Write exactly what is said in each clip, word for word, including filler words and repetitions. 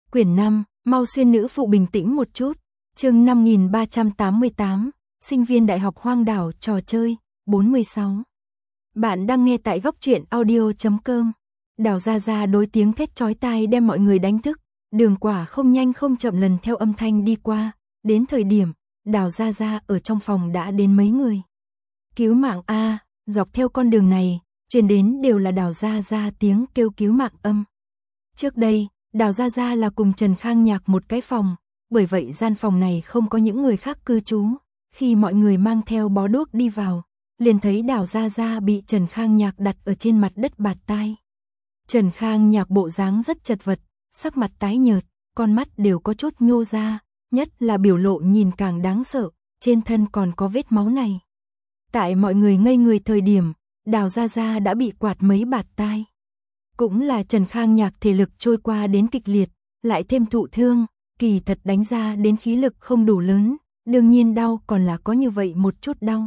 Quyển năm, mau xuyên nữ phụ bình tĩnh một chút. Chương năm nghìn ba trăm tám mươi tám, sinh viên đại học hoang đảo trò chơi, bốn mươi sáu. Bạn đang nghe tại góc truyện audio chấm com. Đào Gia Gia đối tiếng thét chói tai đem mọi người đánh thức. Đường Quả không nhanh không chậm lần theo âm thanh đi qua. Đến thời điểm, Đào Gia Gia ở trong phòng đã đến mấy người. Cứu mạng a, dọc theo con đường này, truyền đến đều là Đào Gia Gia tiếng kêu cứu mạng âm. Trước đây, Đào Gia Gia là cùng Trần Khang Nhạc một cái phòng, bởi vậy gian phòng này không có những người khác cư trú. Khi mọi người mang theo bó đuốc đi vào, liền thấy Đào Gia Gia bị Trần Khang Nhạc đặt ở trên mặt đất bạt tai. Trần Khang Nhạc bộ dáng rất chật vật, sắc mặt tái nhợt, con mắt đều có chút nhô ra, nhất là biểu lộ nhìn càng đáng sợ, trên thân còn có vết máu này. Tại mọi người ngây người thời điểm, Đào Gia Gia đã bị quạt mấy bạt tai. Cũng là Trần Khang Nhạc thể lực trôi qua đến kịch liệt, lại thêm thụ thương, kỳ thật đánh ra đến khí lực không đủ lớn, đương nhiên đau còn là có như vậy một chút đau.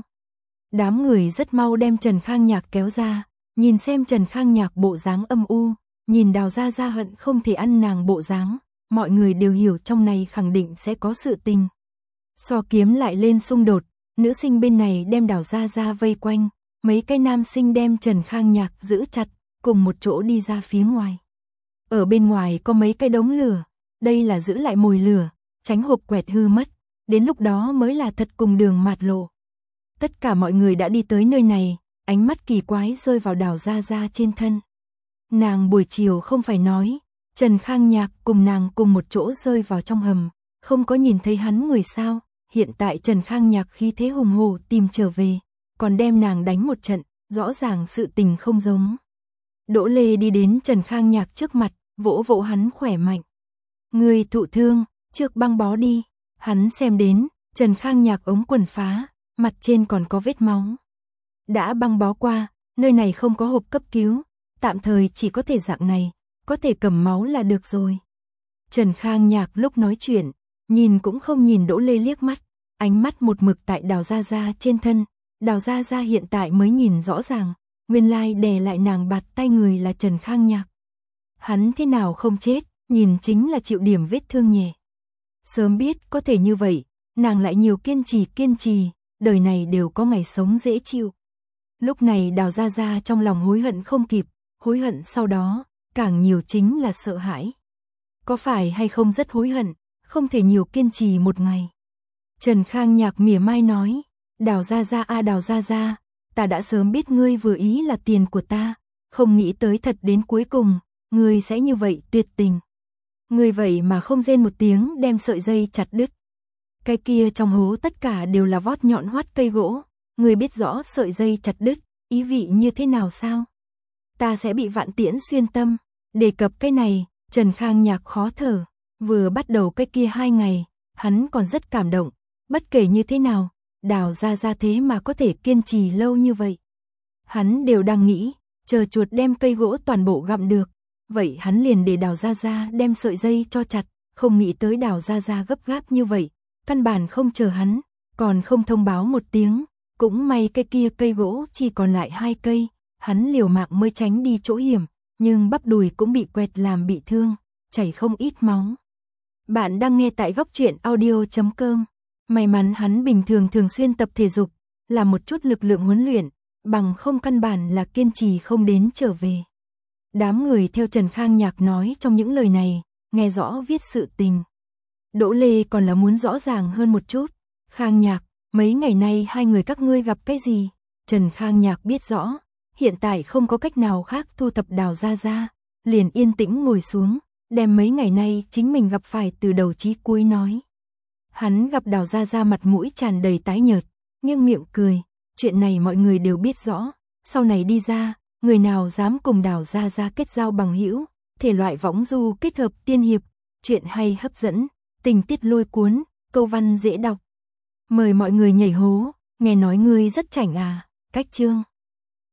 Đám người rất mau đem Trần Khang Nhạc kéo ra, nhìn xem Trần Khang Nhạc bộ dáng âm u, nhìn Đào Gia Gia hận không thể ăn nàng bộ dáng, mọi người đều hiểu trong này khẳng định sẽ có sự tình. So kiếm lại lên xung đột, nữ sinh bên này đem Đào Gia Gia vây quanh, mấy cái nam sinh đem Trần Khang Nhạc giữ chặt, cùng một chỗ đi ra phía ngoài. Ở bên ngoài có mấy cái đống lửa, đây là giữ lại mồi lửa, tránh hộp quẹt hư mất, đến lúc đó mới là thật cùng đường mạt lộ. Tất cả mọi người đã đi tới nơi này, ánh mắt kỳ quái rơi vào Đào Gia Gia trên thân. Nàng buổi chiều không phải nói, Trần Khang Nhạc cùng nàng cùng một chỗ rơi vào trong hầm, không có nhìn thấy hắn người sao, hiện tại Trần Khang Nhạc khí thế hùng hổ tìm trở về, còn đem nàng đánh một trận, rõ ràng sự tình không giống. Đỗ Lê đi đến Trần Khang Nhạc trước mặt, vỗ vỗ hắn khỏe mạnh. Người thụ thương, trước băng bó đi. Hắn xem đến, Trần Khang Nhạc ống quần phá, mặt trên còn có vết máu. Đã băng bó qua, nơi này không có hộp cấp cứu, tạm thời chỉ có thể dạng này, có thể cầm máu là được rồi. Trần Khang Nhạc lúc nói chuyện, nhìn cũng không nhìn Đỗ Lê liếc mắt, ánh mắt một mực tại Đào Gia Gia trên thân. Đào Gia Gia hiện tại mới nhìn rõ ràng, nguyên lai đè lại nàng bạt tay người là Trần Khang Nhạc. Hắn thế nào không chết, nhìn chính là chịu điểm vết thương nhẹ. Sớm biết có thể như vậy, nàng lại nhiều kiên trì kiên trì, đời này đều có ngày sống dễ chịu. Lúc này Đào Gia Gia trong lòng hối hận không kịp, hối hận sau đó, càng nhiều chính là sợ hãi. Có phải hay không rất hối hận, không thể nhiều kiên trì một ngày. Trần Khang Nhạc mỉa mai nói, Đào Gia Gia a Đào Gia Gia, ta đã sớm biết ngươi vừa ý là tiền của ta, không nghĩ tới thật đến cuối cùng, ngươi sẽ như vậy tuyệt tình. Ngươi vậy mà không rên một tiếng đem sợi dây chặt đứt. Cái kia trong hố tất cả đều là vót nhọn hoắt cây gỗ, ngươi biết rõ sợi dây chặt đứt, ý vị như thế nào sao? Ta sẽ bị vạn tiễn xuyên tâm. Đề cập cái này, Trần Khang Nhạc khó thở, vừa bắt đầu cái kia hai ngày, hắn còn rất cảm động, bất kể như thế nào, Đào Gia Gia thế mà có thể kiên trì lâu như vậy. Hắn đều đang nghĩ, chờ chuột đem cây gỗ toàn bộ gặm được, vậy hắn liền để Đào Gia Gia đem sợi dây cho chặt, không nghĩ tới Đào Gia Gia gấp gáp như vậy, căn bản không chờ hắn, còn không thông báo một tiếng, cũng may cái kia cây gỗ chỉ còn lại hai cây, hắn liều mạng mới tránh đi chỗ hiểm, nhưng bắp đùi cũng bị quẹt làm bị thương, chảy không ít máu. Bạn đang nghe tại góc truyện audio chấm com. May mắn hắn bình thường thường xuyên tập thể dục, là một chút lực lượng huấn luyện, bằng không căn bản là kiên trì không đến trở về. Đám người theo Trần Khang Nhạc nói trong những lời này, nghe rõ viết sự tình. Đỗ Lê còn là muốn rõ ràng hơn một chút. Khang Nhạc, mấy ngày nay hai người các ngươi gặp cái gì? Trần Khang Nhạc biết rõ, hiện tại không có cách nào khác thu thập Đào Gia Gia, liền yên tĩnh ngồi xuống, đem mấy ngày nay chính mình gặp phải từ đầu chí cuối nói. Hắn gặp Đào Gia Gia mặt mũi tràn đầy tái nhợt, nghiêng miệng cười, chuyện này mọi người đều biết rõ, sau này đi ra, người nào dám cùng Đào Gia Gia kết giao bằng hữu, thể loại võng du kết hợp tiên hiệp, chuyện hay hấp dẫn, tình tiết lôi cuốn, câu văn dễ đọc. Mời mọi người nhảy hố, nghe nói ngươi rất chảnh à, cách chương.